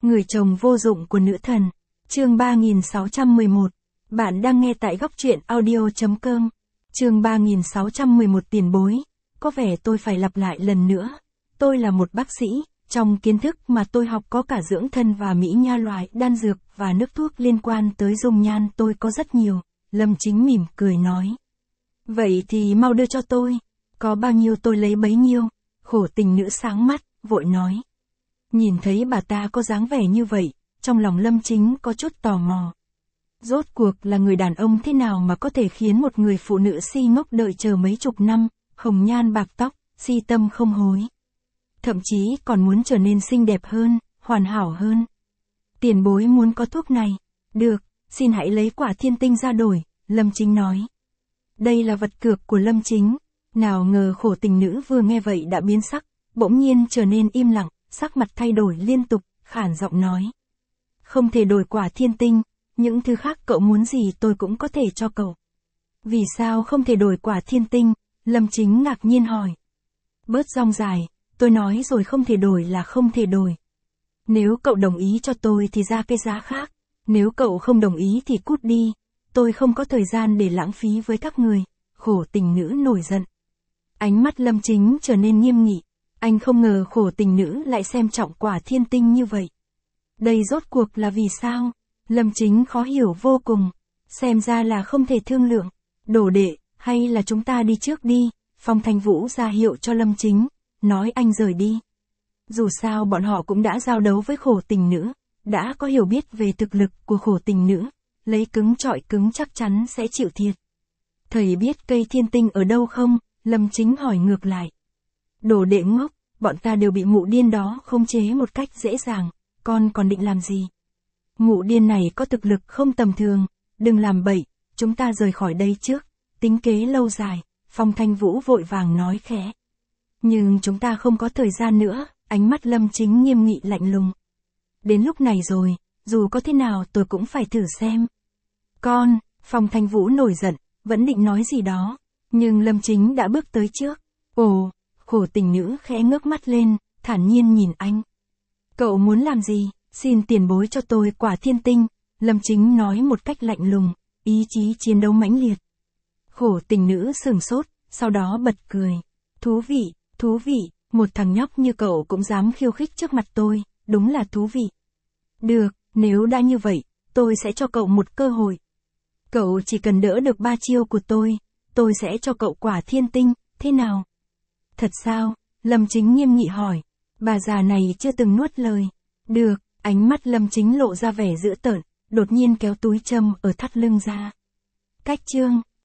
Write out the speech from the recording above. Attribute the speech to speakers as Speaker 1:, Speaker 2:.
Speaker 1: Người chồng vô dụng của nữ thần. Chương 3611. Bạn đang nghe tại góc truyện audio.com. Chương 3611 tiền bối. Có vẻ tôi phải lặp lại lần nữa. Tôi là một bác sĩ, trong kiến thức mà tôi học có cả dưỡng thân và mỹ nha loại đan dược và nước thuốc liên quan tới dung nhan tôi có rất nhiều. Lâm Chính mỉm cười nói. Vậy thì mau đưa cho tôi. Có bao nhiêu tôi lấy bấy nhiêu. Khổ tình nữ sáng mắt, vội nói. Nhìn thấy bà ta có dáng vẻ như vậy, trong lòng Lâm Chính có chút tò mò. Rốt cuộc là người đàn ông thế nào mà có thể khiến một người phụ nữ si ngốc đợi chờ mấy chục năm, hồng nhan bạc tóc, si tâm không hối. Thậm chí còn muốn trở nên xinh đẹp hơn, hoàn hảo hơn. Tiền bối muốn có thuốc này. Được, xin hãy lấy quả thiên tinh ra đổi, Lâm Chính nói. Đây là vật cược của Lâm Chính. Nào ngờ khổ tình nữ vừa nghe vậy đã biến sắc, bỗng nhiên trở nên im lặng, sắc mặt thay đổi liên tục, khản giọng nói. Không thể đổi quả thiên tinh, những thứ khác cậu muốn gì tôi cũng có thể cho cậu. Vì sao không thể đổi quả thiên tinh? Lâm Chính ngạc nhiên hỏi. Bớt rong dài, tôi nói rồi không thể đổi là không thể đổi. Nếu cậu đồng ý cho tôi thì ra cái giá khác, nếu cậu không đồng ý thì cút đi, tôi không có thời gian để lãng phí với các người. Khổ tình nữ nổi giận. Ánh mắt Lâm Chính trở nên nghiêm nghị. Anh không ngờ khổ tình nữ lại xem trọng quả thiên tinh như vậy. Đây rốt cuộc là vì sao? Lâm Chính khó hiểu vô cùng. Xem ra là không thể thương lượng. Đồ đệ, hay là chúng ta đi trước đi. Phong Thanh Vũ ra hiệu cho Lâm Chính, nói anh rời đi. Dù sao bọn họ cũng đã giao đấu với khổ tình nữ, đã có hiểu biết về thực lực của khổ tình nữ, lấy cứng chọi cứng chắc chắn sẽ chịu thiệt. Thầy biết cây thiên tinh ở đâu không? Lâm Chính hỏi ngược lại. Đồ đệ ngốc, bọn ta đều bị mụ điên đó khống chế một cách dễ dàng, con còn định làm gì? Mụ điên này có thực lực không tầm thường, đừng làm bậy, chúng ta rời khỏi đây trước, tính kế lâu dài, Phong Thanh Vũ vội vàng nói khẽ. Nhưng chúng ta không có thời gian nữa, ánh mắt Lâm Chính nghiêm nghị lạnh lùng. Đến lúc này rồi, dù có thế nào tôi cũng phải thử xem. Con, Phong Thanh Vũ nổi giận, vẫn định nói gì đó, nhưng Lâm Chính đã bước tới trước. Ồ, khổ tình nữ khẽ ngước mắt lên, thản nhiên nhìn anh. Cậu muốn làm gì? Xin tiền bối cho tôi quả thiên tinh, Lâm Chính nói một cách lạnh lùng, ý chí chiến đấu mãnh liệt. Khổ tình nữ sửng sốt, sau đó bật cười. Thú vị, một thằng nhóc như cậu cũng dám khiêu khích trước mặt tôi, đúng là thú vị. Được, nếu đã như vậy, tôi sẽ cho cậu một cơ hội. Cậu chỉ cần đỡ được 3 chiêu của tôi sẽ cho cậu quả thiên tinh, thế nào? Thật sao? Lâm Chính nghiêm nghị hỏi. Bà già này chưa từng nuốt lời. Được, ánh mắt Lâm Chính lộ ra vẻ dữ tợn, đột nhiên kéo túi châm ở thắt lưng ra. Cách chương,